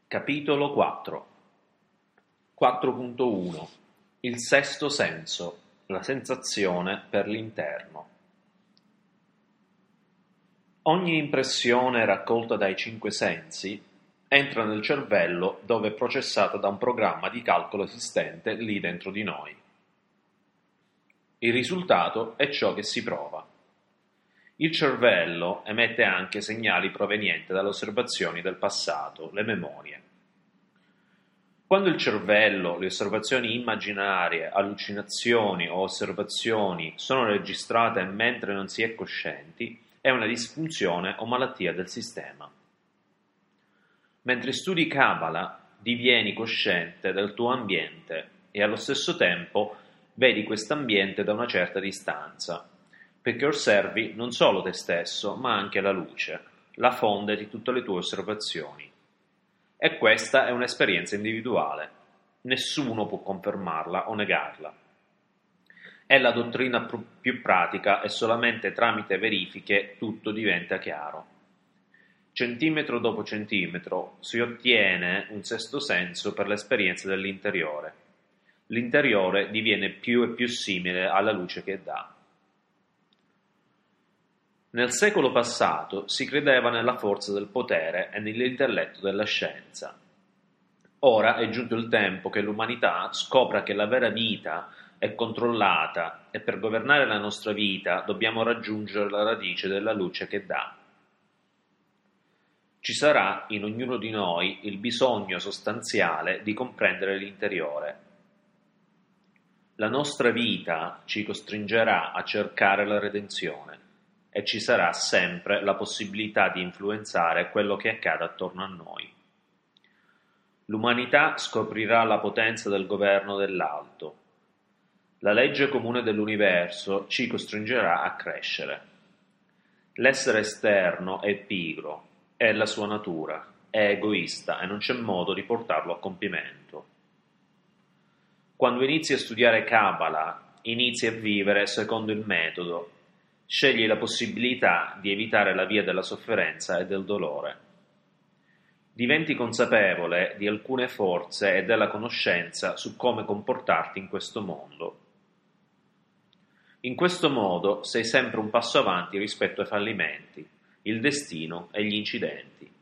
Capitolo 4 4.1 Il sesto senso, la sensazione per l'interno. Ogni impressione raccolta dai cinque sensi entra nel cervello dove è processata da un programma di calcolo esistente lì dentro di noi. Il risultato è ciò che si prova. Il cervello emette anche segnali provenienti dalle osservazioni del passato, le memorie. Quando il cervello, le osservazioni immaginarie, allucinazioni o osservazioni sono registrate mentre non si è coscienti, è una disfunzione o malattia del sistema. Mentre studi Kabbalah, divieni cosciente del tuo ambiente e allo stesso tempo vedi quest'ambiente da una certa distanza, perché osservi non solo te stesso, ma anche la luce, la fonte di tutte le tue osservazioni. E questa è un'esperienza individuale. Nessuno può confermarla o negarla. È la dottrina più pratica e solamente tramite verifiche tutto diventa chiaro. Centimetro dopo centimetro si ottiene un sesto senso per l'esperienza dell'interiore. L'interiore diviene più e più simile alla luce che dà. Nel secolo passato si credeva nella forza del potere e nell'intelletto della scienza. Ora è giunto il tempo che l'umanità scopra che la vera vita è controllata e per governare la nostra vita dobbiamo raggiungere la radice della luce che dà. Ci sarà in ognuno di noi il bisogno sostanziale di comprendere l'interiore. La nostra vita ci costringerà a cercare la redenzione e ci sarà sempre la possibilità di influenzare quello che accade attorno a noi. L'umanità scoprirà la potenza del governo dell'alto. La legge comune dell'universo ci costringerà a crescere. L'essere esterno è pigro, è la sua natura, è egoista e non c'è modo di portarlo a compimento. Quando inizi a studiare Kabbalah, inizi a vivere secondo il metodo. Scegli la possibilità di evitare la via della sofferenza e del dolore. Diventi consapevole di alcune forze e della conoscenza su come comportarti in questo mondo. In questo modo sei sempre un passo avanti rispetto ai fallimenti, il destino e gli incidenti.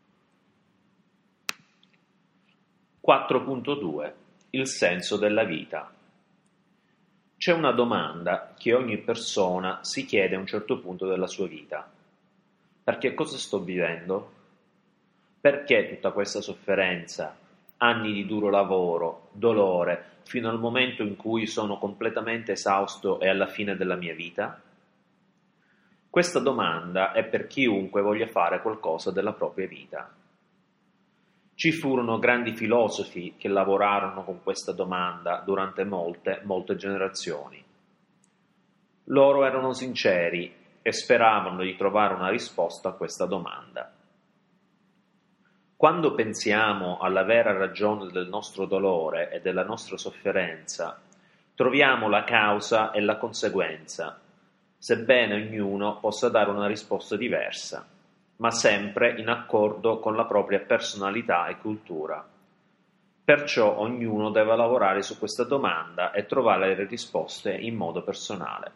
4.2 Il senso della vita. C'è una domanda che ogni persona si chiede a un certo punto della sua vita. Perché cosa sto vivendo? Perché tutta questa sofferenza, anni di duro lavoro, dolore, fino al momento in cui sono completamente esausto e alla fine della mia vita? Questa domanda è per chiunque voglia fare qualcosa della propria vita. Ci furono grandi filosofi che lavorarono con questa domanda durante molte generazioni. Loro erano sinceri e speravano di trovare una risposta a questa domanda. Quando pensiamo alla vera ragione del nostro dolore e della nostra sofferenza, troviamo la causa e la conseguenza, sebbene ognuno possa dare una risposta diversa, ma sempre in accordo con la propria personalità e cultura. Perciò ognuno deve lavorare su questa domanda e trovare le risposte in modo personale.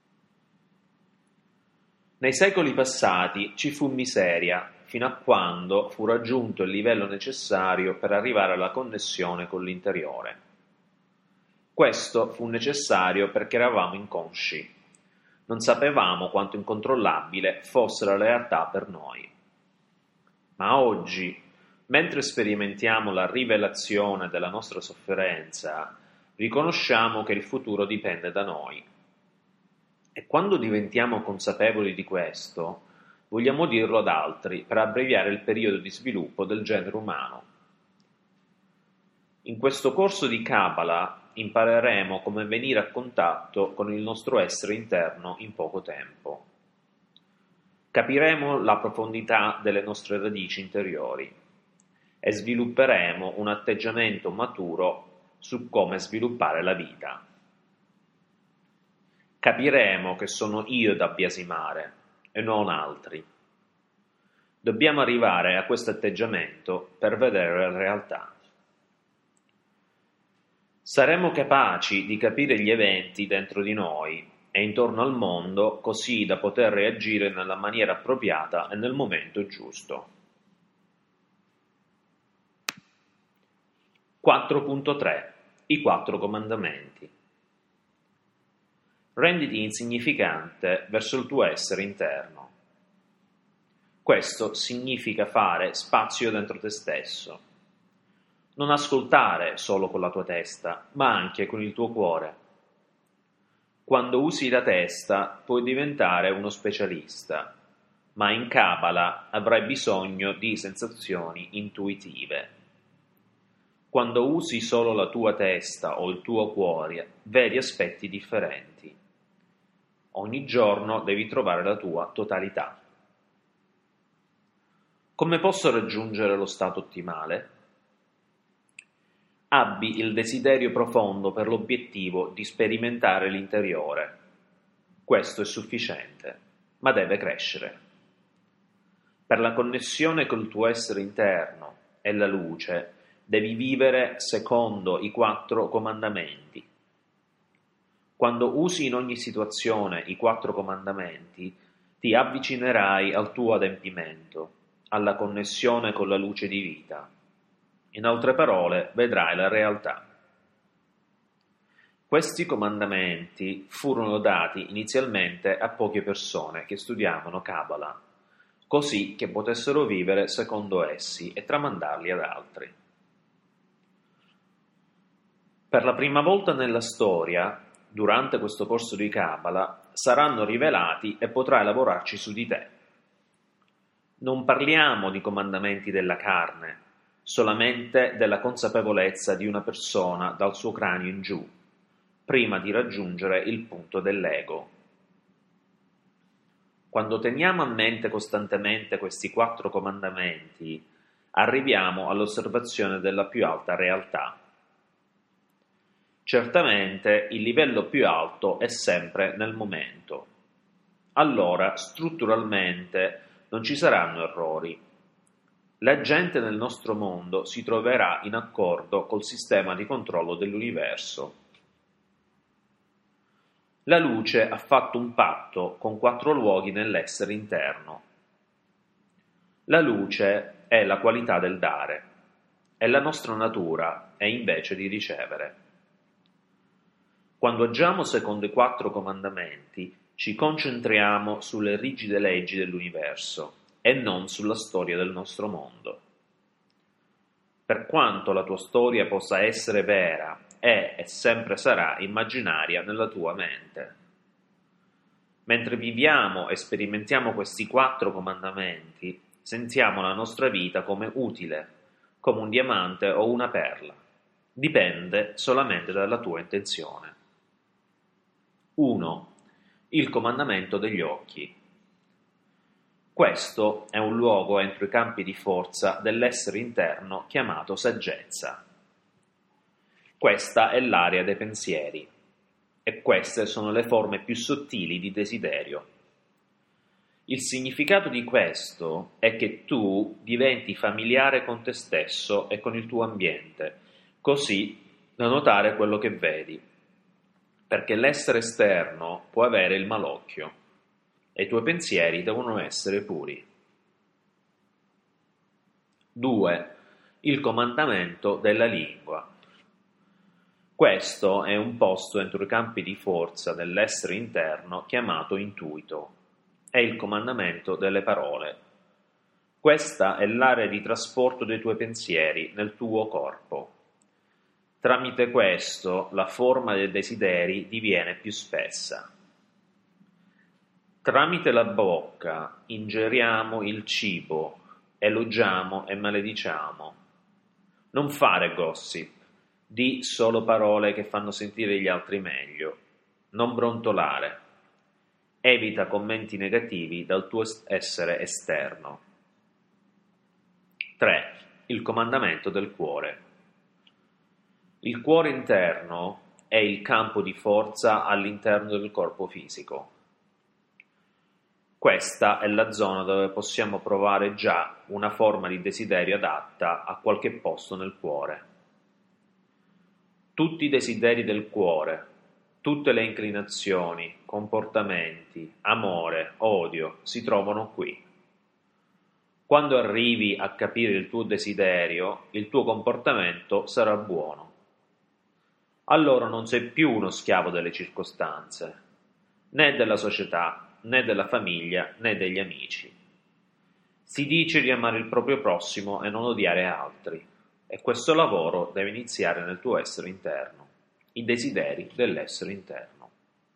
Nei secoli passati ci fu miseria, fino a quando fu raggiunto il livello necessario per arrivare alla connessione con l'interiore. Questo fu necessario perché eravamo inconsci. Non sapevamo quanto incontrollabile fosse la realtà per noi. Ma oggi, mentre sperimentiamo la rivelazione della nostra sofferenza, riconosciamo che il futuro dipende da noi. E quando diventiamo consapevoli di questo, vogliamo dirlo ad altri per abbreviare il periodo di sviluppo del genere umano. In questo corso di Kabbalah impareremo come venire a contatto con il nostro essere interno in poco tempo. Capiremo la profondità delle nostre radici interiori e svilupperemo un atteggiamento maturo su come sviluppare la vita. Capiremo che sono io da biasimare e non altri. Dobbiamo arrivare a questo atteggiamento per vedere la realtà. Saremo capaci di capire gli eventi dentro di noi e intorno al mondo così da poter reagire nella maniera appropriata e nel momento giusto. 4.3 I 4 comandamenti. Renditi insignificante verso il tuo essere interno. Questo significa fare spazio dentro te stesso. Non ascoltare solo con la tua testa, ma anche con il tuo cuore. Quando usi la testa puoi diventare uno specialista, ma in Kabbalah avrai bisogno di sensazioni intuitive. Quando usi solo la tua testa o il tuo cuore, vedi aspetti differenti. Ogni giorno devi trovare la tua totalità. Come posso raggiungere lo stato ottimale? Abbi il desiderio profondo per l'obiettivo di sperimentare l'interiore. Questo è sufficiente, ma deve crescere. Per la connessione col tuo essere interno e la luce, devi vivere secondo i 4 comandamenti. Quando usi in ogni situazione i 4 comandamenti, ti avvicinerai al tuo adempimento, alla connessione con la luce di vita. In altre parole, vedrai la realtà. Questi comandamenti furono dati inizialmente a poche persone che studiavano Kabbalah, così che potessero vivere secondo essi e tramandarli ad altri. Per la prima volta nella storia, durante questo corso di Kabbalah, saranno rivelati e potrai lavorarci su di te. Non parliamo di comandamenti della carne, solamente della consapevolezza di una persona dal suo cranio in giù, prima di raggiungere il punto dell'ego. Quando teniamo a mente costantemente questi 4 comandamenti, arriviamo all'osservazione della più alta realtà. Certamente il livello più alto è sempre nel momento. Allora, strutturalmente, non ci saranno errori. La gente nel nostro mondo si troverà in accordo col sistema di controllo dell'universo. La luce ha fatto un patto con 4 luoghi nell'essere interno. La luce è la qualità del dare e la nostra natura è invece di ricevere. Quando agiamo secondo i 4 comandamenti, ci concentriamo sulle rigide leggi dell'universo e non sulla storia del nostro mondo. Per quanto la tua storia possa essere vera, è e sempre sarà immaginaria nella tua mente. Mentre viviamo e sperimentiamo questi 4 comandamenti, sentiamo la nostra vita come utile, come un diamante o una perla. Dipende solamente dalla tua intenzione. 1. Il comandamento degli occhi. Questo è un luogo entro i campi di forza dell'essere interno chiamato saggezza. Questa è l'area dei pensieri e queste sono le forme più sottili di desiderio. Il significato di questo è che tu diventi familiare con te stesso e con il tuo ambiente, così da notare quello che vedi, perché l'essere esterno può avere il malocchio e i tuoi pensieri devono essere puri. 2. Il comandamento della lingua. Questo è un posto entro i campi di forza dell'essere interno chiamato intuito. È il comandamento delle parole. Questa è l'area di trasporto dei tuoi pensieri nel tuo corpo. Tramite questo la forma dei desideri diviene più spessa. Tramite la bocca ingeriamo il cibo, elogiamo e malediciamo. Non fare gossip, di solo parole che fanno sentire gli altri meglio. Non brontolare. Evita commenti negativi dal tuo essere esterno. 3. Il comandamento del cuore. Il cuore interno è il campo di forza all'interno del corpo fisico. Questa è la zona dove possiamo provare già una forma di desiderio adatta a qualche posto nel cuore. Tutti i desideri del cuore, tutte le inclinazioni, comportamenti, amore, odio si trovano qui. Quando arrivi a capire il tuo desiderio, il tuo comportamento sarà buono. Allora non sei più uno schiavo delle circostanze, né della società, né della famiglia, né degli amici. Si dice di amare il proprio prossimo e non odiare altri, e questo lavoro deve iniziare nel tuo essere interno, i desideri dell'essere interno.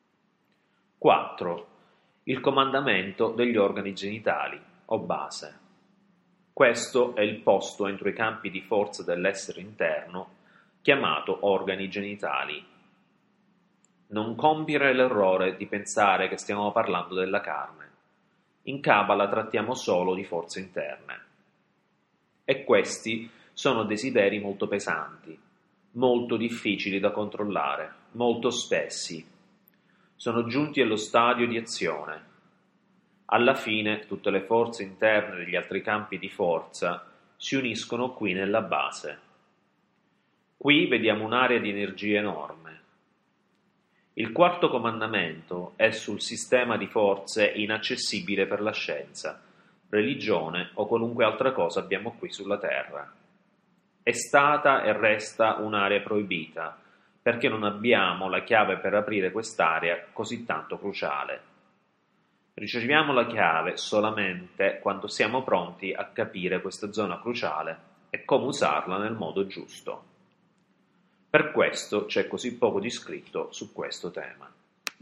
4. Il comandamento degli organi genitali, o base. Questo è il posto entro i campi di forza dell'essere interno, chiamato organi genitali. Non compiere l'errore di pensare che stiamo parlando della carne. In Kabbalah trattiamo solo di forze interne. E questi sono desideri molto pesanti, molto difficili da controllare, molto spessi. Sono giunti allo stadio di azione. Alla fine tutte le forze interne degli altri campi di forza si uniscono qui nella base. Qui vediamo un'area di energia enorme. Il quarto comandamento è sul sistema di forze inaccessibile per la scienza, religione o qualunque altra cosa abbiamo qui sulla Terra. È stata e resta un'area proibita, perché non abbiamo la chiave per aprire quest'area così tanto cruciale. Riceviamo la chiave solamente quando siamo pronti a capire questa zona cruciale e come usarla nel modo giusto. Per questo c'è così poco di scritto su questo tema.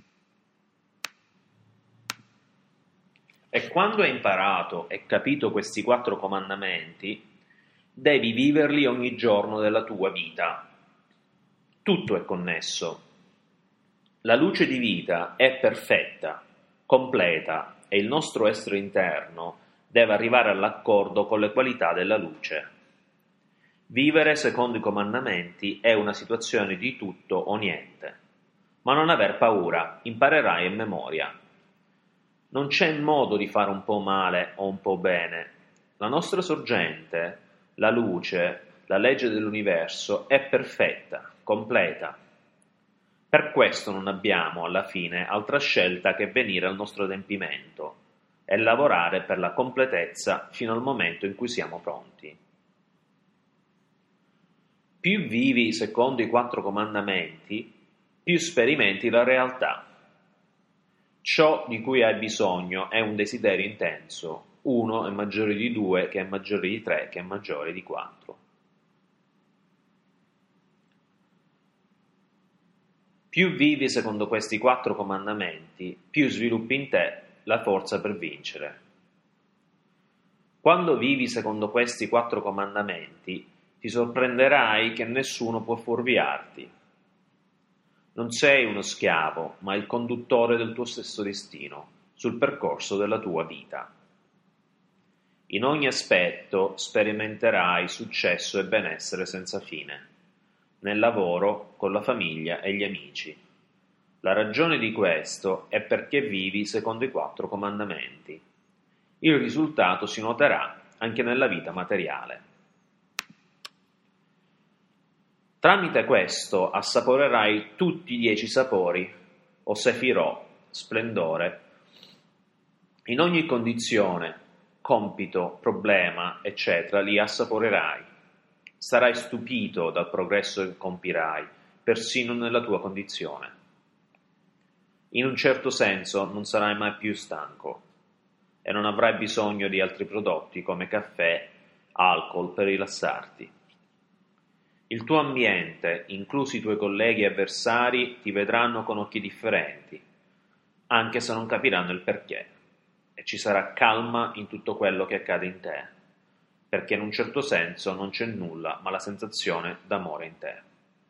E quando hai imparato e capito questi 4 comandamenti, devi viverli ogni giorno della tua vita. Tutto è connesso. La luce di vita è perfetta, completa, e il nostro essere interno deve arrivare all'accordo con le qualità della luce. Vivere secondo i comandamenti è una situazione di tutto o niente. Ma non aver paura, imparerai a memoria. Non c'è modo di fare un po' male o un po' bene. La nostra sorgente, la luce, la legge dell'universo è perfetta, completa. Per questo non abbiamo, alla fine, altra scelta che venire al nostro adempimento e lavorare per la completezza fino al momento in cui siamo pronti. Più vivi secondo i 4 comandamenti, più sperimenti la realtà. Ciò di cui hai bisogno è un desiderio intenso, 1 è maggiore di 2, che è maggiore di 3, che è maggiore di 4. Più vivi secondo questi 4 comandamenti, più sviluppi in te la forza per vincere. Quando vivi secondo questi 4 comandamenti, ti sorprenderai che nessuno può fuorviarti. Non sei uno schiavo, ma il conduttore del tuo stesso destino, sul percorso della tua vita. In ogni aspetto sperimenterai successo e benessere senza fine, nel lavoro, con la famiglia e gli amici. La ragione di questo è perché vivi secondo i 4 comandamenti. Il risultato si noterà anche nella vita materiale. Tramite questo assaporerai tutti i 10 sapori, o sefirò, splendore. In ogni condizione, compito, problema, eccetera, li assaporerai. Sarai stupito dal progresso che compirai, persino nella tua condizione. In un certo senso non sarai mai più stanco e non avrai bisogno di altri prodotti come caffè, alcol per rilassarti. Il tuo ambiente, inclusi i tuoi colleghi e avversari, ti vedranno con occhi differenti, anche se non capiranno il perché, e ci sarà calma in tutto quello che accade in te, perché in un certo senso non c'è nulla ma la sensazione d'amore in te.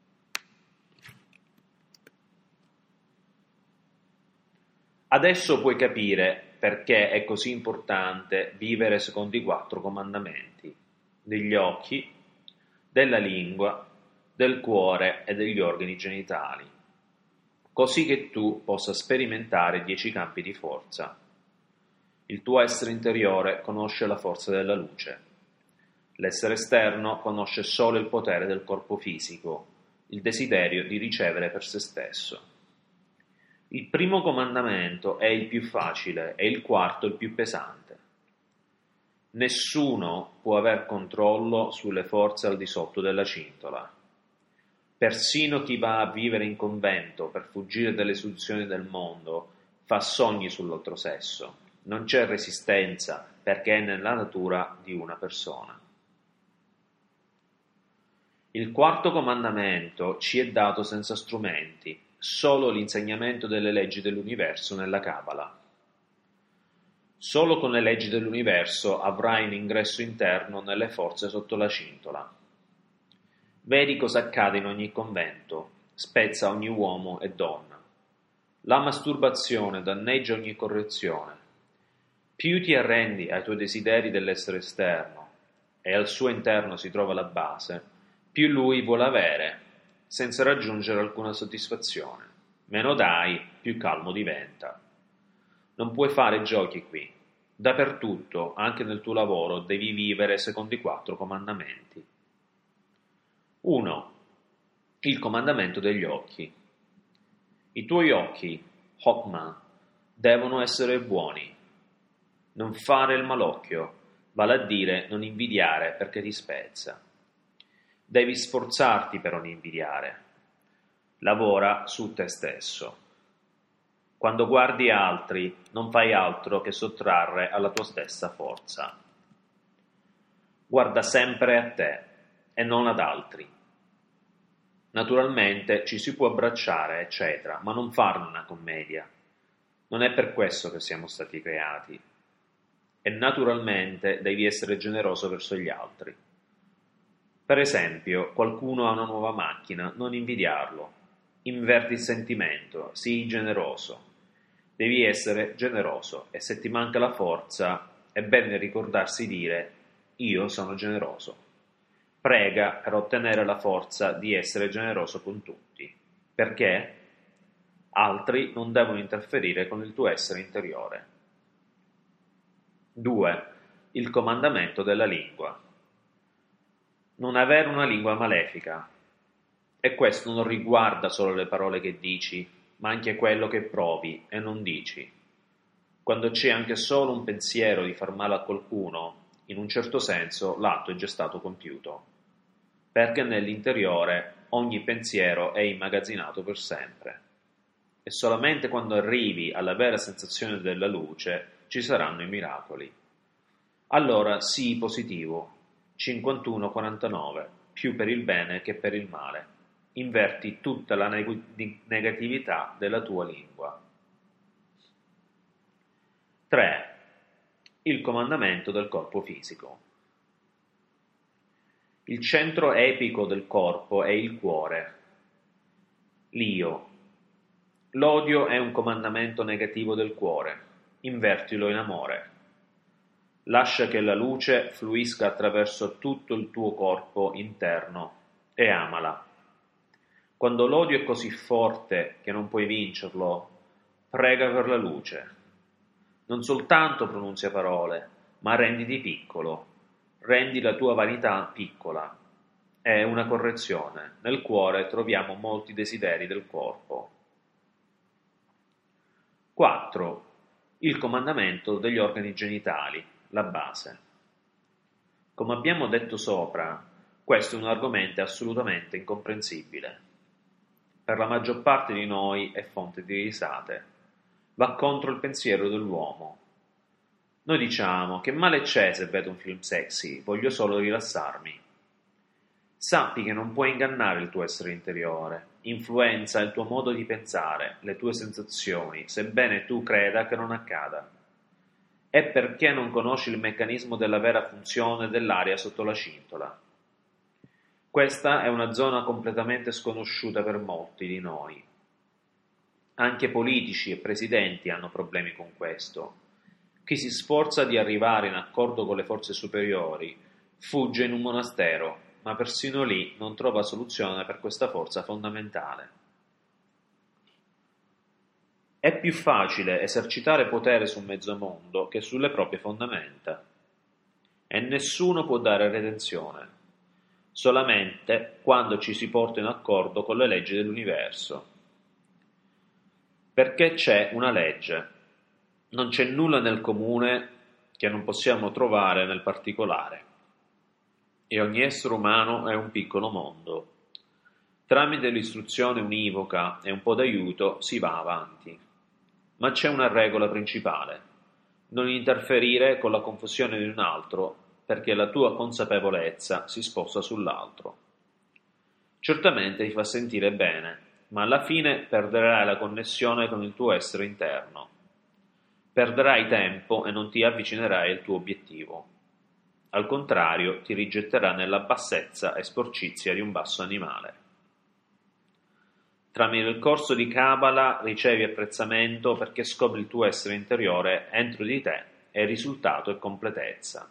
Adesso puoi capire perché è così importante vivere secondo i 4 comandamenti, degli occhi, della lingua, del cuore e degli organi genitali, così che tu possa sperimentare 10 campi di forza. Il tuo essere interiore conosce la forza della luce. L'essere esterno conosce solo il potere del corpo fisico, il desiderio di ricevere per se stesso. Il primo comandamento è il più facile e il quarto il più pesante. Nessuno può aver controllo sulle forze al di sotto della cintola. Persino chi va a vivere in convento per fuggire dalle istituzioni del mondo fa sogni sull'altro sesso. Non c'è resistenza perché è nella natura di una persona. Il quarto comandamento ci è dato senza strumenti, solo l'insegnamento delle leggi dell'universo nella Kabbalah. Solo con le leggi dell'universo avrai un ingresso interno nelle forze sotto la cintola. Vedi cosa accade in ogni convento, spezza ogni uomo e donna. La masturbazione danneggia ogni correzione. Più ti arrendi ai tuoi desideri dell'essere esterno e al suo interno si trova la base, più lui vuole avere, senza raggiungere alcuna soddisfazione. Meno dai, più calmo diventa. Non puoi fare giochi qui. Dappertutto, anche nel tuo lavoro, devi vivere secondo i 4 comandamenti. 1. Il comandamento degli occhi. I tuoi occhi, Hokmah, devono essere buoni. Non fare il malocchio, vale a dire non invidiare perché ti spezza. Devi sforzarti per non invidiare. Lavora su te stesso. Quando guardi altri, non fai altro che sottrarre alla tua stessa forza. Guarda sempre a te e non ad altri. Naturalmente ci si può abbracciare, eccetera, ma non farne una commedia. Non è per questo che siamo stati creati. E naturalmente devi essere generoso verso gli altri. Per esempio, qualcuno ha una nuova macchina, non invidiarlo. Inverti il sentimento, sii generoso. Devi essere generoso e se ti manca la forza è bene ricordarsi dire io sono generoso. Prega per ottenere la forza di essere generoso con tutti, perché altri non devono interferire con il tuo essere interiore. 2. Il comandamento della lingua. Non avere una lingua malefica. E questo non riguarda solo le parole che dici, ma anche quello che provi e non dici. Quando c'è anche solo un pensiero di far male a qualcuno, in un certo senso l'atto è già stato compiuto, perché nell'interiore ogni pensiero è immagazzinato per sempre. E solamente quando arrivi alla vera sensazione della luce ci saranno i miracoli. Allora sii positivo, 51-49, più per il bene che per il male. Inverti tutta la negatività della tua lingua. 3. Il comandamento del corpo fisico. Il centro epico del corpo è il cuore, l'io. L'odio è un comandamento negativo del cuore, invertilo in amore. Lascia che la luce fluisca attraverso tutto il tuo corpo interno e amala. Quando l'odio è così forte che non puoi vincerlo, prega per la luce. Non soltanto pronunzia parole, ma renditi piccolo. Rendi la tua vanità piccola. È una correzione. Nel cuore troviamo molti desideri del corpo. 4. Il comandamento degli organi genitali, la base. Come abbiamo detto sopra, questo è un argomento assolutamente incomprensibile. Per la maggior parte di noi è fonte di risate. Va contro il pensiero dell'uomo. Noi diciamo che male c'è se vedo un film sexy, voglio solo rilassarmi. Sappi che non puoi ingannare il tuo essere interiore, influenza il tuo modo di pensare, le tue sensazioni, sebbene tu creda che non accada. È perché non conosci il meccanismo della vera funzione dell'aria sotto la cintola. Questa è una zona completamente sconosciuta per molti di noi. Anche politici e presidenti hanno problemi con questo. Chi si sforza di arrivare in accordo con le forze superiori fugge in un monastero, ma persino lì non trova soluzione per questa forza fondamentale. È più facile esercitare potere su mezzo mondo che sulle proprie fondamenta. E nessuno può dare redenzione, solamente quando ci si porta in accordo con le leggi dell'universo. Perché c'è una legge, non c'è nulla nel comune che non possiamo trovare nel particolare, e ogni essere umano è un piccolo mondo. Tramite l'istruzione univoca e un po' d'aiuto si va avanti. Ma c'è una regola principale: non interferire con la confusione di un altro, perché la tua consapevolezza si sposta sull'altro. Certamente ti fa sentire bene, ma alla fine perderai la connessione con il tuo essere interno. Perderai tempo e non ti avvicinerai al tuo obiettivo. Al contrario, ti rigetterà nella bassezza e sporcizia di un basso animale. Tramite il corso di Kabbalah ricevi apprezzamento perché scopri il tuo essere interiore entro di te e il risultato è completezza.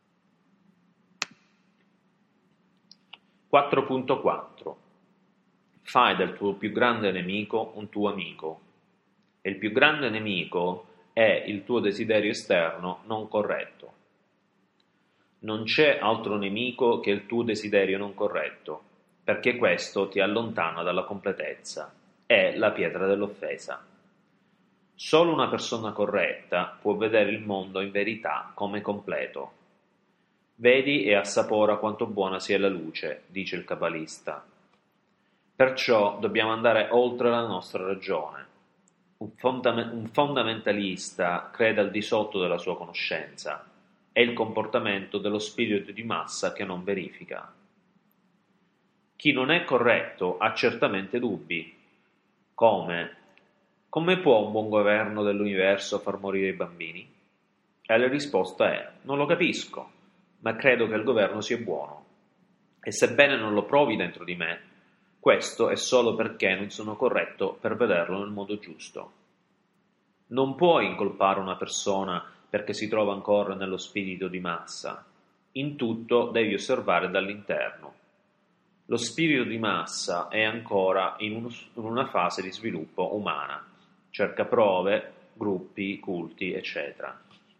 4.4 Fai del tuo più grande nemico un tuo amico. E il più grande nemico è il tuo desiderio esterno non corretto. Non c'è altro nemico che il tuo desiderio non corretto, perché questo ti allontana dalla completezza. È la pietra dell'offesa. Solo una persona corretta può vedere il mondo in verità come completo. Vedi e assapora quanto buona sia la luce, dice il kabbalista. Perciò dobbiamo andare oltre la nostra ragione. Un fondamentalista crede al di sotto della sua conoscenza. È il comportamento dello spirito di massa che non verifica. Chi non è corretto ha certamente dubbi. Come? Come può un buon governo dell'universo far morire i bambini? E la risposta è: non lo capisco, ma credo che il governo sia buono. E sebbene non lo provi dentro di me, questo è solo perché non sono corretto per vederlo nel modo giusto. Non puoi incolpare una persona perché si trova ancora nello spirito di massa. In tutto devi osservare dall'interno. Lo spirito di massa è ancora in una fase di sviluppo umana. Cerca prove, gruppi, culti, eccetera.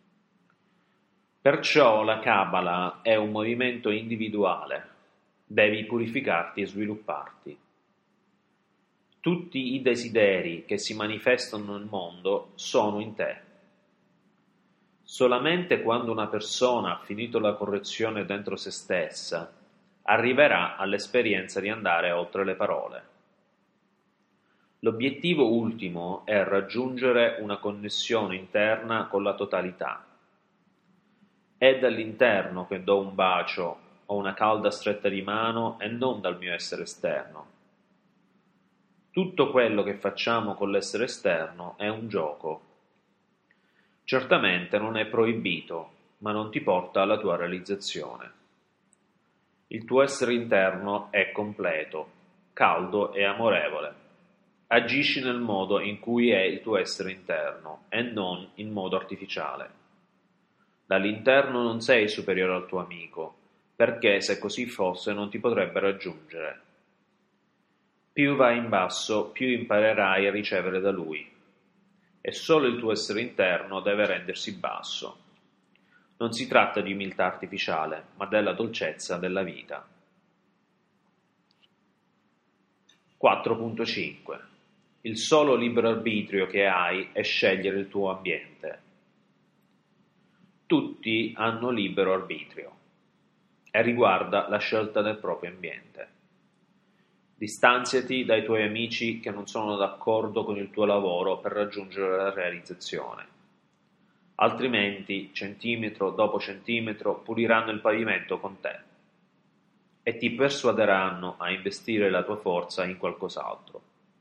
Perciò la Kabbalah è un movimento individuale. Devi purificarti e svilupparti. Tutti i desideri che si manifestano nel mondo sono in te. Solamente quando una persona ha finito la correzione dentro se stessa, arriverà all'esperienza di andare oltre le parole. L'obiettivo ultimo è raggiungere una connessione interna con la totalità. È dall'interno che do un bacio o una calda stretta di mano e non dal mio essere esterno. Tutto quello che facciamo con l'essere esterno è un gioco. Certamente non è proibito, ma non ti porta alla tua realizzazione. Il tuo essere interno è completo, caldo e amorevole. Agisci nel modo in cui è il tuo essere interno e non in modo artificiale. Dall'interno non sei superiore al tuo amico, perché se così fosse non ti potrebbe raggiungere. Più vai in basso, più imparerai a ricevere da lui. E solo il tuo essere interno deve rendersi basso. Non si tratta di umiltà artificiale, ma della dolcezza della vita. 4.5 Il solo libero arbitrio che hai è scegliere il tuo ambiente. Tutti hanno libero arbitrio e riguarda la scelta del proprio ambiente. Distanziati dai tuoi amici che non sono d'accordo con il tuo lavoro per raggiungere la realizzazione. Altrimenti, centimetro dopo centimetro, puliranno il pavimento con te e ti persuaderanno a investire la tua forza in qualcos'altro.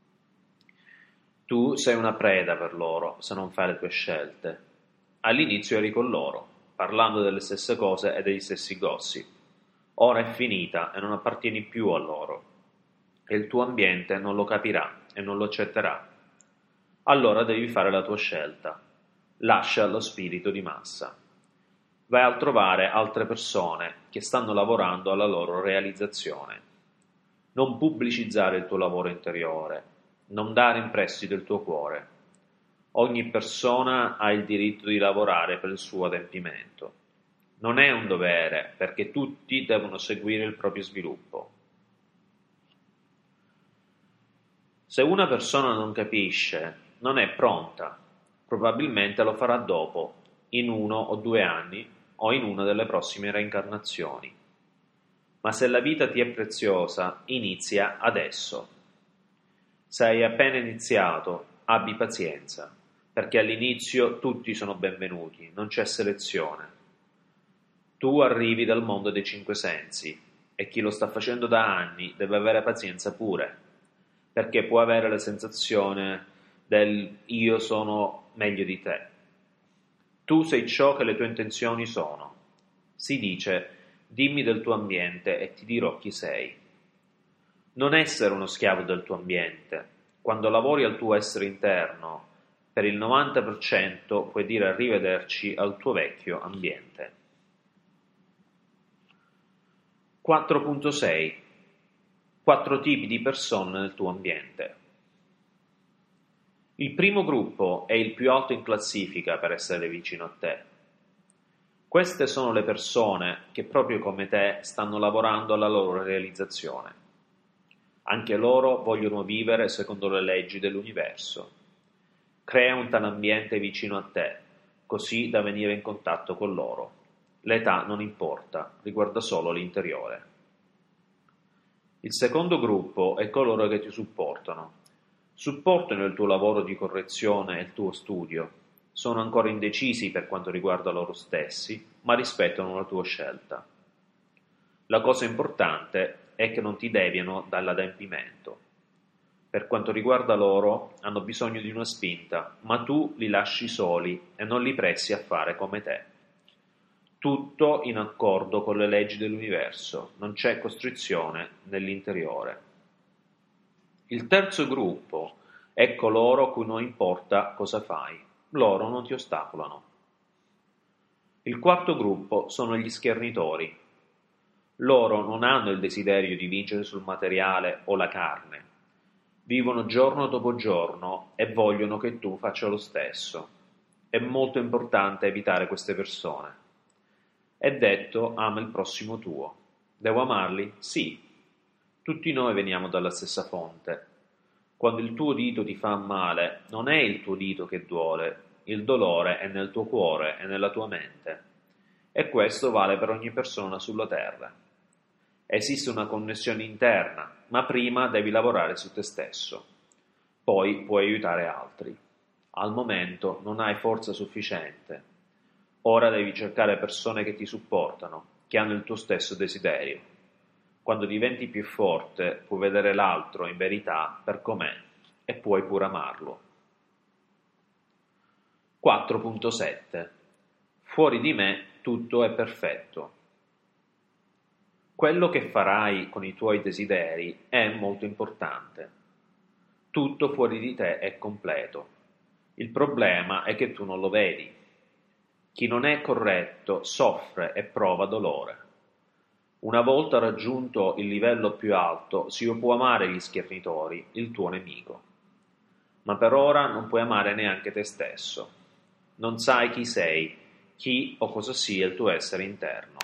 Tu sei una preda per loro se non fai le tue scelte. All'inizio eri con loro, parlando delle stesse cose e degli stessi gossip. Ora è finita e non appartieni più a loro. E il tuo ambiente non lo capirà e non lo accetterà. Allora devi fare la tua scelta. Lascia lo spirito di massa. Vai a trovare altre persone che stanno lavorando alla loro realizzazione. Non pubblicizzare il tuo lavoro interiore. Non dare in prestito il tuo cuore. Ogni persona ha il diritto di lavorare per il suo adempimento. Non è un dovere, perché tutti devono seguire il proprio sviluppo. Se una persona non capisce, non è pronta, probabilmente lo farà dopo, in 1 o 2 anni o in una delle prossime reincarnazioni. Ma se la vita ti è preziosa, inizia adesso. Se hai appena iniziato, abbi pazienza, perché all'inizio tutti sono benvenuti, non c'è selezione. Tu arrivi dal mondo dei 5 sensi e chi lo sta facendo da anni deve avere pazienza pure, perché può avere la sensazione del io sono meglio di te. Tu sei ciò che le tue intenzioni sono. Si dice, dimmi del tuo ambiente e ti dirò chi sei. Non essere uno schiavo del tuo ambiente. Quando lavori al tuo essere interno, per il 90% puoi dire arrivederci al tuo vecchio ambiente. 4.6 4 tipi di persone nel tuo ambiente. Il primo gruppo è il più alto in classifica per essere vicino a te. Queste sono le persone che proprio come te stanno lavorando alla loro realizzazione. Anche loro vogliono vivere secondo le leggi dell'universo. Crea un tale ambiente vicino a te, così da venire in contatto con loro. L'età non importa, riguarda solo l'interiore. Il secondo gruppo è coloro che ti supportano. Supportano il tuo lavoro di correzione e il tuo studio. Sono ancora indecisi per quanto riguarda loro stessi, ma rispettano la tua scelta. La cosa importante è che non ti deviano dall'adempimento. Per quanto riguarda loro, hanno bisogno di una spinta, ma tu li lasci soli e non li pressi a fare come te. Tutto in accordo con le leggi dell'universo, non c'è costrizione nell'interiore. Il terzo gruppo è coloro a cui non importa cosa fai, loro non ti ostacolano. Il quarto gruppo sono gli schernitori. Loro non hanno il desiderio di vincere sul materiale o la carne. Vivono giorno dopo giorno e vogliono che tu faccia lo stesso. È molto importante evitare queste persone. È detto ama il prossimo tuo. Devo amarli? Sì. Tutti noi veniamo dalla stessa fonte. Quando il tuo dito ti fa male, non è il tuo dito che duole, il dolore è nel tuo cuore e nella tua mente. E questo vale per ogni persona sulla terra. Esiste una connessione interna, ma prima devi lavorare su te stesso. Poi puoi aiutare altri. Al momento non hai forza sufficiente. Ora devi cercare persone che ti supportano, che hanno il tuo stesso desiderio. Quando diventi più forte, puoi vedere l'altro in verità per com'è e puoi pure amarlo. 4.7 Fuori di me tutto è perfetto. Quello che farai con i tuoi desideri è molto importante. Tutto fuori di te è completo. Il problema è che tu non lo vedi. Chi non è corretto soffre e prova dolore. Una volta raggiunto il livello più alto, si può amare gli schernitori, il tuo nemico. Ma per ora non puoi amare neanche te stesso. Non sai chi sei, chi o cosa sia il tuo essere interno.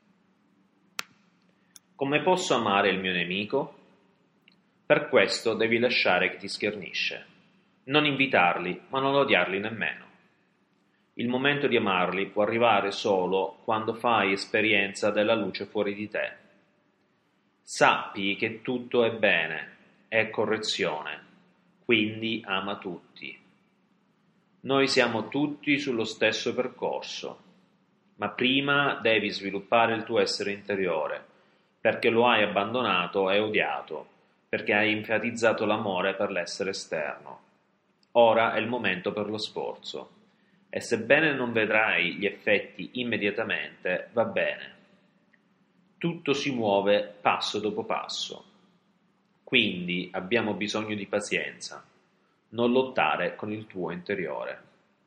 Come posso amare il mio nemico? Per questo devi lasciare chi ti schernisce. Non invitarli, ma non odiarli nemmeno. Il momento di amarli può arrivare solo quando fai esperienza della luce fuori di te. Sappi che tutto è bene, è correzione, quindi ama tutti. Noi siamo tutti sullo stesso percorso, ma prima devi sviluppare il tuo essere interiore, perché lo hai abbandonato e odiato, perché hai enfatizzato l'amore per l'essere esterno. Ora è il momento per lo sforzo. E sebbene non vedrai gli effetti immediatamente, va bene. Tutto si muove passo dopo passo. Quindi abbiamo bisogno di pazienza, non lottare con il tuo interiore.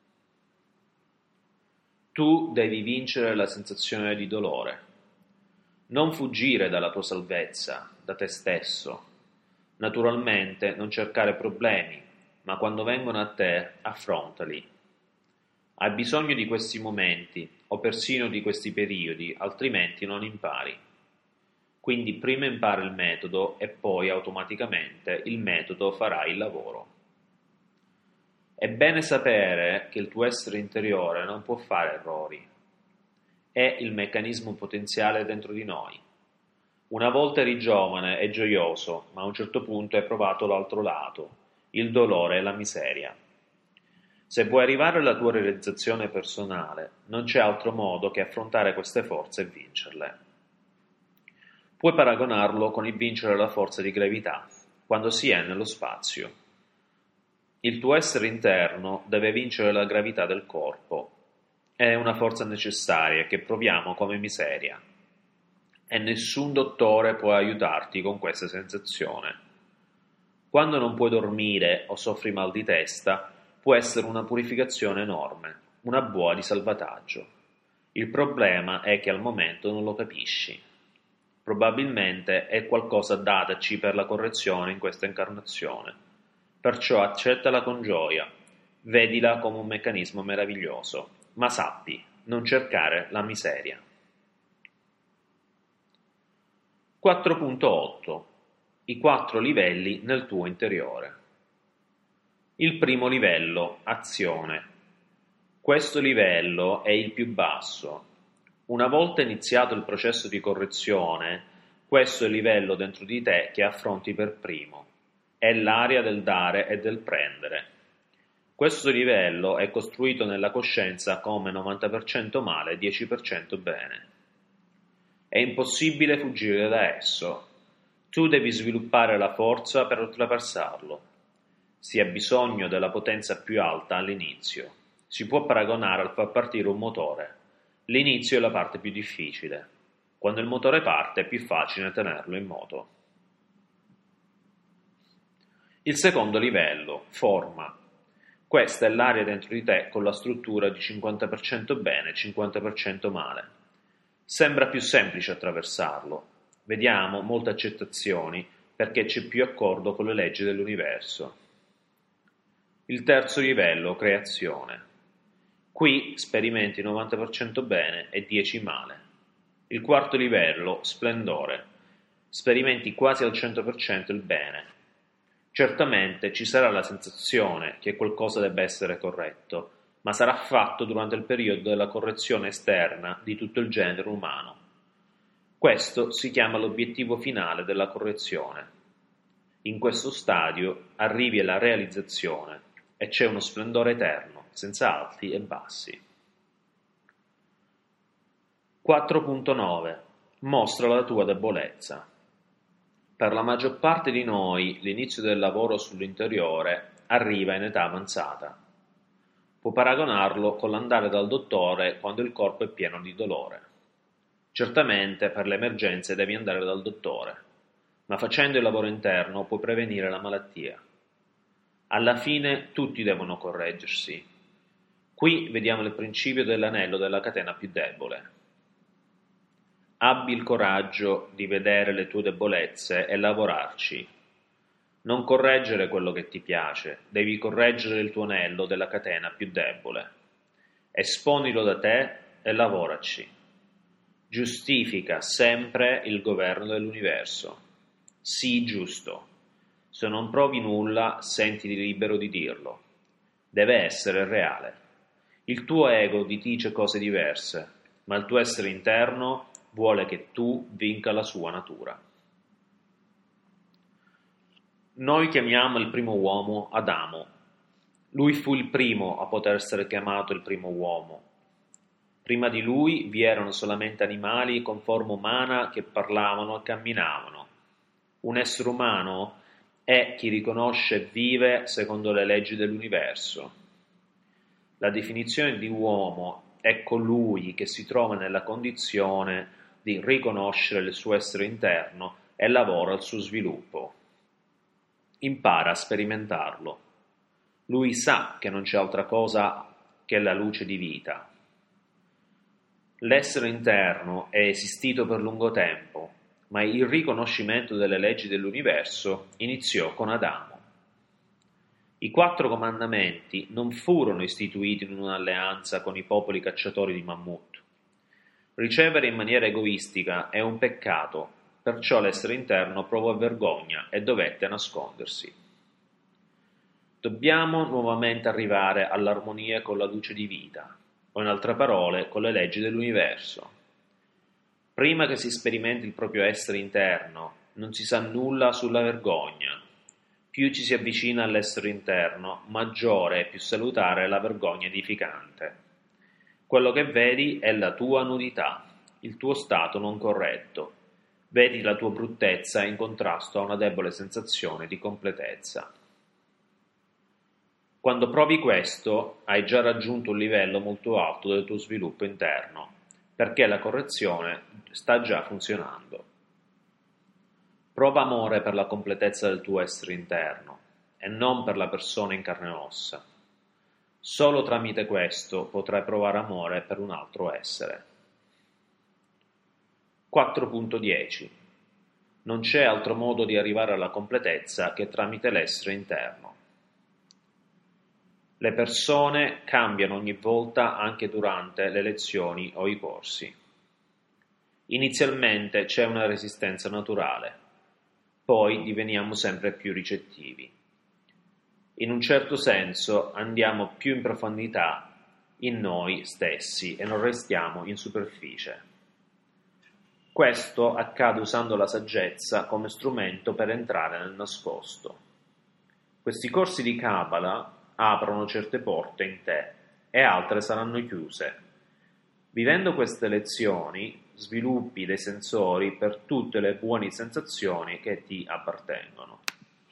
Tu devi vincere la sensazione di dolore. Non fuggire dalla tua salvezza, da te stesso. Naturalmente non cercare problemi, ma quando vengono a te, affrontali. Hai bisogno di questi momenti, o persino di questi periodi, altrimenti non impari. Quindi prima impara il metodo e poi automaticamente il metodo farà il lavoro. È bene sapere che il tuo essere interiore non può fare errori. È il meccanismo potenziale dentro di noi. Una volta eri giovane e gioioso, ma a un certo punto hai provato l'altro lato, il dolore e la miseria. Se vuoi arrivare alla tua realizzazione personale, non c'è altro modo che affrontare queste forze e vincerle. Puoi paragonarlo con il vincere la forza di gravità, quando si è nello spazio. Il tuo essere interno deve vincere la gravità del corpo. È una forza necessaria che proviamo come miseria. E nessun dottore può aiutarti con questa sensazione. Quando non puoi dormire o soffri mal di testa, può essere una purificazione enorme, una boa di salvataggio. Il problema è che al momento non lo capisci. Probabilmente è qualcosa dataci per la correzione in questa incarnazione. Perciò accettala con gioia, vedila come un meccanismo meraviglioso, ma sappi, non cercare la miseria. 4.8 I 4 livelli nel tuo interiore. Il primo livello, azione. Questo livello è il più basso. Una volta iniziato il processo di correzione, questo è il livello dentro di te che affronti per primo. È l'area del dare e del prendere. Questo livello è costruito nella coscienza come 90% male e 10% bene. È impossibile fuggire da esso. Tu devi sviluppare la forza per oltrepassarlo. Si ha bisogno della potenza più alta all'inizio. Si può paragonare al far partire un motore. L'inizio è la parte più difficile. Quando il motore parte è più facile tenerlo in moto. Il secondo livello, forma. Questa è l'area dentro di te con la struttura di 50% bene e 50% male. Sembra più semplice attraversarlo. Vediamo molte accettazioni perché c'è più accordo con le leggi dell'universo. Il terzo livello, creazione. Qui sperimenti 90% bene e 10 male. Il quarto livello, splendore. Sperimenti quasi al 100% il bene. Certamente ci sarà la sensazione che qualcosa debba essere corretto, ma sarà fatto durante il periodo della correzione esterna di tutto il genere umano. Questo si chiama l'obiettivo finale della correzione. In questo stadio arrivi alla realizzazione e c'è uno splendore eterno, senza alti e bassi. 4.9 Mostra la tua debolezza. Per la maggior parte di noi l'inizio del lavoro sull'interiore arriva in età avanzata. Può paragonarlo con l'andare dal dottore quando il corpo è pieno di dolore. Certamente per le emergenze devi andare dal dottore, ma facendo il lavoro interno puoi prevenire la malattia. Alla fine tutti devono correggersi. Qui vediamo il principio dell'anello della catena più debole. Abbi il coraggio di vedere le tue debolezze e lavorarci. Non correggere quello che ti piace, devi correggere il tuo anello della catena più debole. Esponilo da te e lavoraci. Giustifica sempre il governo dell'universo. Sii giusto. Se non provi nulla, sentiti libero di dirlo. Deve essere reale. Il tuo ego ti dice cose diverse, ma il tuo essere interno vuole che tu vinca la sua natura. Noi chiamiamo il primo uomo Adamo. Lui fu il primo a poter essere chiamato il primo uomo. Prima di lui vi erano solamente animali con forma umana che parlavano e camminavano. Un essere umano è chi riconosce e vive secondo le leggi dell'universo. La definizione di uomo è colui che si trova nella condizione di riconoscere il suo essere interno e lavora al suo sviluppo. Impara a sperimentarlo. Lui sa che non c'è altra cosa che la luce di vita. L'essere interno è esistito per lungo tempo, ma il riconoscimento delle leggi dell'universo iniziò con Adamo. I 4 comandamenti non furono istituiti in un'alleanza con i popoli cacciatori di mammut. Ricevere in maniera egoistica è un peccato, perciò l'essere interno provò vergogna e dovette nascondersi. Dobbiamo nuovamente arrivare all'armonia con la luce di vita, o in altre parole, con le leggi dell'universo. Prima che si sperimenti il proprio essere interno, non si sa nulla sulla vergogna. Più ci si avvicina all'essere interno, maggiore e più salutare è la vergogna edificante. Quello che vedi è la tua nudità, il tuo stato non corretto. Vedi la tua bruttezza in contrasto a una debole sensazione di completezza. Quando provi questo, hai già raggiunto un livello molto alto del tuo sviluppo interno, perché la correzione sta già funzionando. Prova amore per la completezza del tuo essere interno e non per la persona in carne e ossa. Solo tramite questo potrai provare amore per un altro essere. 4.10 Non c'è altro modo di arrivare alla completezza che tramite l'essere interno. Le persone cambiano ogni volta anche durante le lezioni o i corsi. Inizialmente c'è una resistenza naturale, poi diveniamo sempre più ricettivi. In un certo senso andiamo più in profondità in noi stessi e non restiamo in superficie. Questo accade usando la saggezza come strumento per entrare nel nascosto. Questi corsi di Kabbalah aprono certe porte in te e altre saranno chiuse. Vivendo queste lezioni, sviluppi dei sensori per tutte le buone sensazioni che ti appartengono.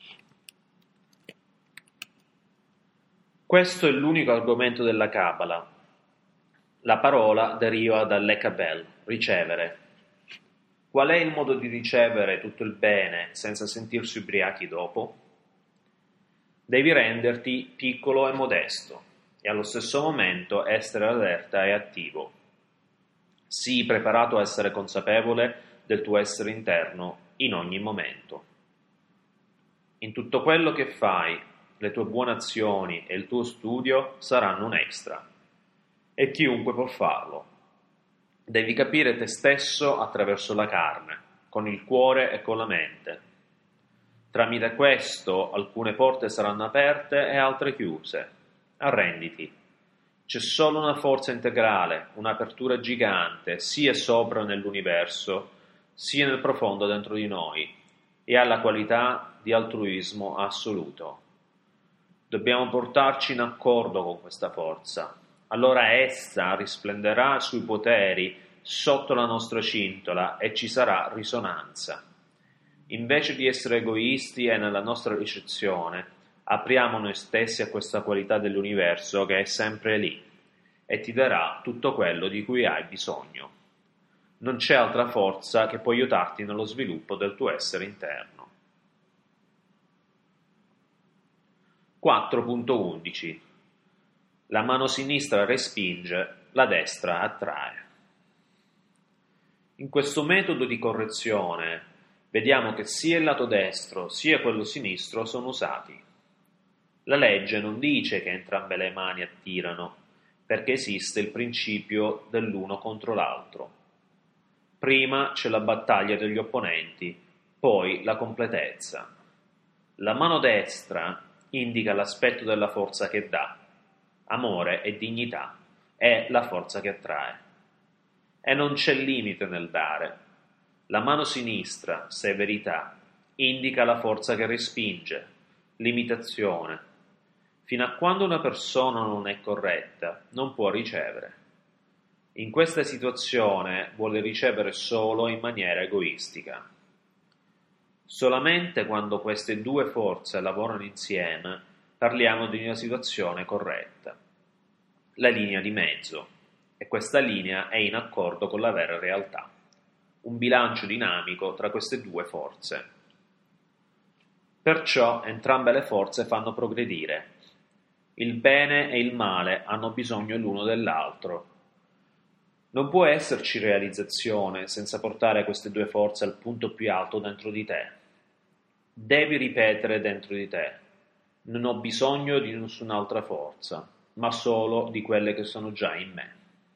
Questo è l'unico argomento della Kabbalah. La parola deriva dall'ekabel, ricevere. Qual è il modo di ricevere tutto il bene senza sentirsi ubriachi dopo? Devi renderti piccolo e modesto e allo stesso momento essere allerta e attivo. Sii preparato a essere consapevole del tuo essere interno in ogni momento. In tutto quello che fai, le tue buone azioni e il tuo studio saranno un extra. E chiunque può farlo. Devi capire te stesso attraverso la carne, con il cuore e con la mente. Tramite questo alcune porte saranno aperte e altre chiuse. Arrenditi. C'è solo una forza integrale, un'apertura gigante, sia sopra nell'universo, sia nel profondo dentro di noi, e ha la qualità di altruismo assoluto. Dobbiamo portarci in accordo con questa forza. Allora essa risplenderà sui poteri sotto la nostra cintola e ci sarà risonanza. Invece di essere egoisti e nella nostra ricezione, apriamo noi stessi a questa qualità dell'universo che è sempre lì e ti darà tutto quello di cui hai bisogno. Non c'è altra forza che può aiutarti nello sviluppo del tuo essere interno. 4.11 La mano sinistra respinge, la destra attrae. In questo metodo di correzione vediamo che sia il lato destro sia quello sinistro sono usati. La legge non dice che entrambe le mani attirano, perché esiste il principio dell'uno contro l'altro. Prima c'è la battaglia degli opponenti, poi la completezza. La mano destra indica l'aspetto della forza che dà, amore e dignità, è la forza che attrae. E non c'è limite nel dare. La mano sinistra, severità, indica la forza che respinge, limitazione. Fino a quando una persona non è corretta, non può ricevere. In questa situazione vuole ricevere solo in maniera egoistica. Solamente quando queste due forze lavorano insieme parliamo di una situazione corretta. La linea di mezzo. E questa linea è in accordo con la vera realtà. Un bilancio dinamico tra queste due forze. Perciò entrambe le forze fanno progredire. Il bene e il male hanno bisogno l'uno dell'altro. Non può esserci realizzazione senza portare queste due forze al punto più alto dentro di te. Devi ripetere dentro di te. Non ho bisogno di nessun'altra forza, ma solo di quelle che sono già in me.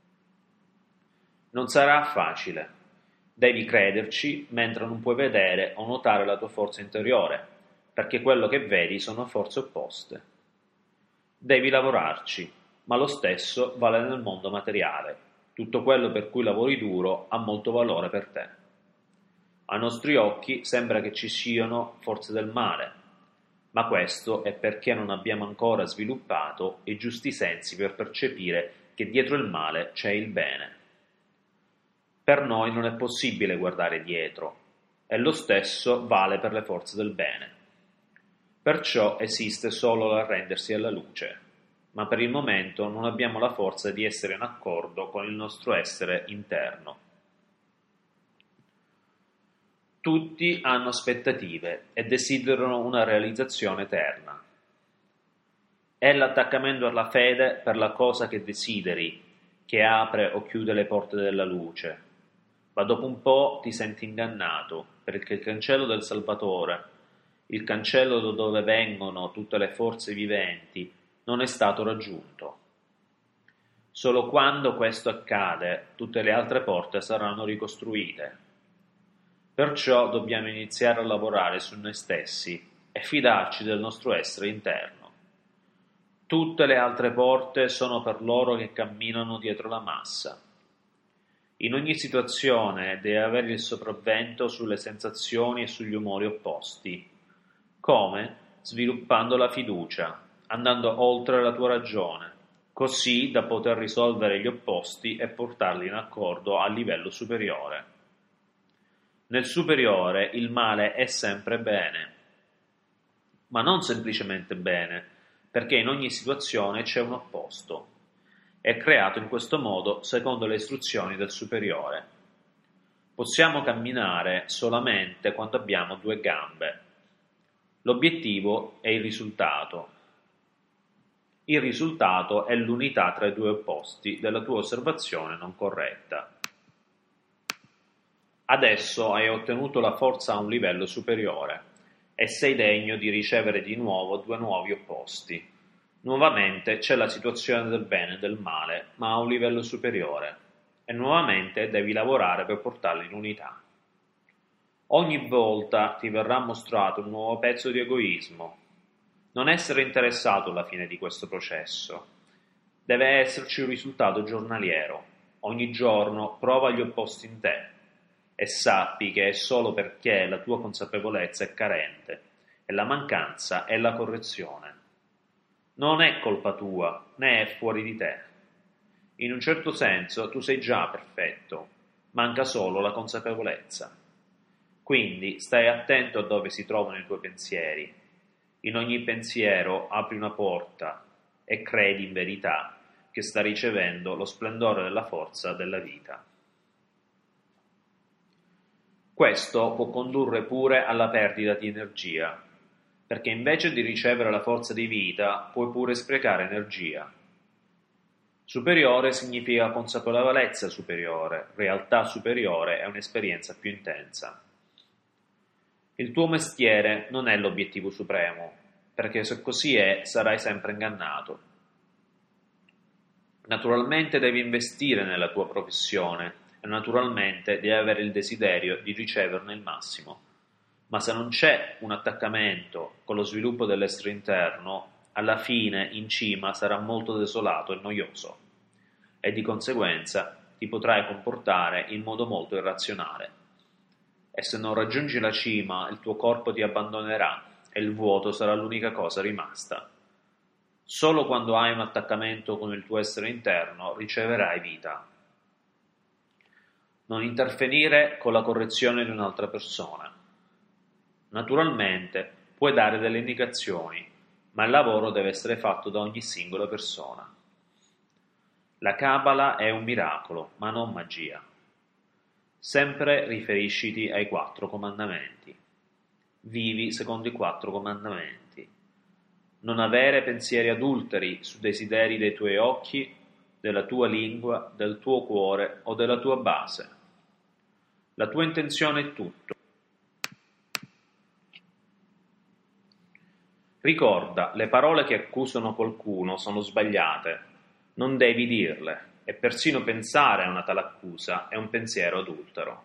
Non sarà facile. Devi crederci mentre non puoi vedere o notare la tua forza interiore, perché quello che vedi sono forze opposte. Devi lavorarci, ma lo stesso vale nel mondo materiale. Tutto quello per cui lavori duro ha molto valore per te. Ai nostri occhi sembra che ci siano forze del male, ma questo è perché non abbiamo ancora sviluppato i giusti sensi per percepire che dietro il male c'è il bene. Per noi non è possibile guardare dietro, e lo stesso vale per le forze del bene. Perciò esiste solo l'arrendersi alla luce, ma per il momento non abbiamo la forza di essere in accordo con il nostro essere interno. Tutti hanno aspettative e desiderano una realizzazione eterna. È l'attaccamento alla fede per la cosa che desideri che apre o chiude le porte della luce, ma dopo un po' ti senti ingannato perché il cancello del Salvatore, il cancello da dove vengono tutte le forze viventi, non è stato raggiunto. Solo quando questo accade, tutte le altre porte saranno ricostruite. Perciò dobbiamo iniziare a lavorare su noi stessi e fidarci del nostro essere interno. Tutte le altre porte sono per loro che camminano dietro la massa. In ogni situazione devi avere il sopravvento sulle sensazioni e sugli umori opposti. Come? Sviluppando la fiducia, andando oltre la tua ragione, così da poter risolvere gli opposti e portarli in accordo a livello superiore. Nel superiore il male è sempre bene, ma non semplicemente bene, perché in ogni situazione c'è un opposto. È creato in questo modo secondo le istruzioni del superiore. Possiamo camminare solamente quando abbiamo due gambe. L'obiettivo è il risultato. Il risultato è l'unità tra i due opposti della tua osservazione non corretta. Adesso hai ottenuto la forza a un livello superiore e sei degno di ricevere di nuovo due nuovi opposti. Nuovamente c'è la situazione del bene e del male, ma a un livello superiore, e nuovamente devi lavorare per portarli in unità. Ogni volta ti verrà mostrato un nuovo pezzo di egoismo. Non essere interessato alla fine di questo processo. Deve esserci un risultato giornaliero. Ogni giorno prova gli opposti in te e sappi che è solo perché la tua consapevolezza è carente e la mancanza è la correzione. Non è colpa tua, né è fuori di te. In un certo senso tu sei già perfetto, manca solo la consapevolezza. Quindi stai attento a dove si trovano i tuoi pensieri. In ogni pensiero apri una porta e credi in verità che sta ricevendo lo splendore della forza della vita. Questo può condurre pure alla perdita di energia, perché invece di ricevere la forza di vita puoi pure sprecare energia. Superiore significa consapevolezza superiore, realtà superiore è un'esperienza più intensa. Il tuo mestiere non è l'obiettivo supremo, perché se così è sarai sempre ingannato. Naturalmente devi investire nella tua professione e naturalmente devi avere il desiderio di riceverne il massimo. Ma se non c'è un attaccamento con lo sviluppo dell'essere interno, alla fine in cima sarà molto desolato e noioso e di conseguenza ti potrai comportare in modo molto irrazionale. E se non raggiungi la cima, il tuo corpo ti abbandonerà e il vuoto sarà l'unica cosa rimasta. Solo quando hai un attaccamento con il tuo essere interno riceverai vita. Non interferire con la correzione di un'altra persona. Naturalmente puoi dare delle indicazioni, ma il lavoro deve essere fatto da ogni singola persona. La Kabbalah è un miracolo, ma non magia. Sempre riferisciti ai 4 comandamenti. Vivi secondo i 4 comandamenti. Non avere pensieri adulteri su desideri dei tuoi occhi, della tua lingua, del tuo cuore o della tua base. La tua intenzione è tutto. Ricorda, le parole che accusano qualcuno sono sbagliate, non devi dirle, e persino pensare a una tale accusa è un pensiero adultero.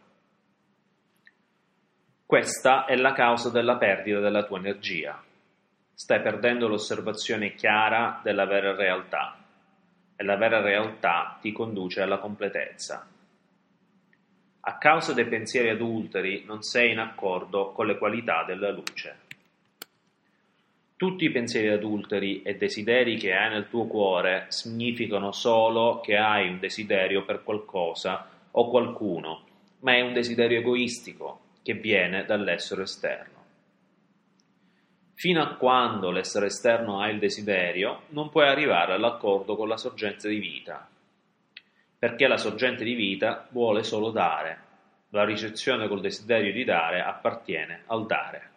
Questa è la causa della perdita della tua energia. Stai perdendo l'osservazione chiara della vera realtà, e la vera realtà ti conduce alla completezza. A causa dei pensieri adulteri non sei in accordo con le qualità della luce. Tutti i pensieri adulteri e desideri che hai nel tuo cuore significano solo che hai un desiderio per qualcosa o qualcuno, ma è un desiderio egoistico che viene dall'essere esterno. Fino a quando l'essere esterno ha il desiderio, non puoi arrivare all'accordo con la sorgente di vita, perché la sorgente di vita vuole solo dare. La ricezione col desiderio di dare appartiene al dare.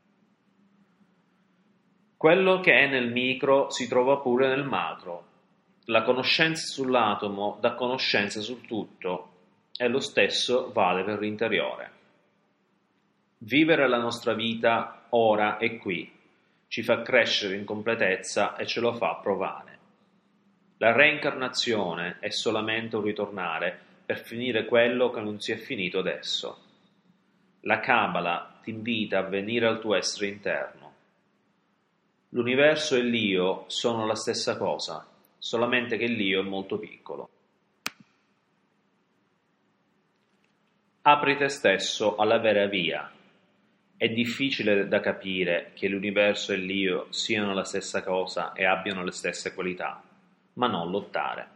Quello che è nel micro si trova pure nel macro. La conoscenza sull'atomo dà conoscenza sul tutto, e lo stesso vale per l'interiore. Vivere la nostra vita ora e qui ci fa crescere in completezza e ce lo fa provare. La reincarnazione è solamente un ritornare per finire quello che non si è finito adesso. La Kabbalah ti invita a venire al tuo essere interno. L'universo e l'io sono la stessa cosa, solamente che l'io è molto piccolo. Apri te stesso alla vera via. È difficile da capire che l'universo e l'io siano la stessa cosa e abbiano le stesse qualità, ma non lottare.